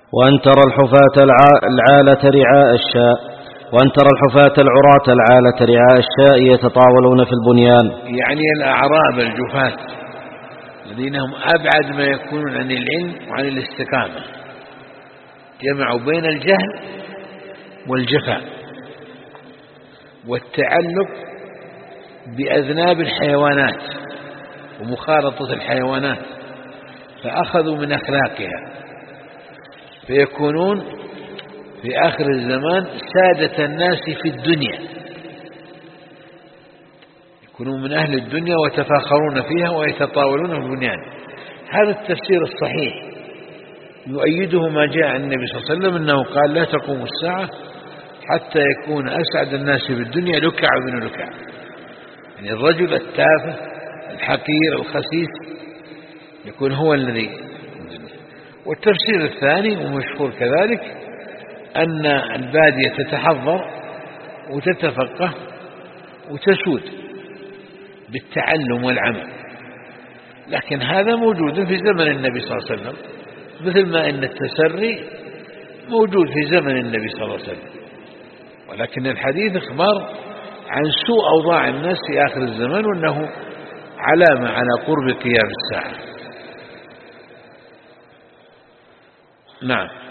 وأن ترى الحفاة العالة رعاء الشاء وأن ترى الحفاة العراة العالة رعاء الشاء يتطاولون في البنيان، يعني الأعراب الجفاة الذين هم أبعد ما يكونون عن العلم وعن الاستقامة، جمعوا بين الجهل والجفاء والتعلق بأذناب الحيوانات ومخالطة الحيوانات، فأخذوا من أخلاقها، فيكونون في آخر الزمان سادة الناس في الدنيا، يكونون من أهل الدنيا ويتفاخرون فيها ويتطاولون في البنيان. هذا التفسير الصحيح يؤيده ما جاء عن النبي صلى الله عليه وسلم أنه قال لا تقوم الساعة حتى يكون أسعد الناس في الدنيا لكع بن لكع، يعني الرجل التافه الحقير الخسيس يكون هو الذي. والتفسير الثاني ومشهور كذلك أن البادية تتحضر وتتفقه وتسود بالتعلم والعمل، لكن هذا موجود في زمن النبي صلى الله عليه وسلم، مثل ما أن التسري موجود في زمن النبي صلى الله عليه وسلم، ولكن الحديث إخبار عن سوء أوضاع الناس في آخر الزمان، وأنه علامة على قرب قيام الساعة. نعم.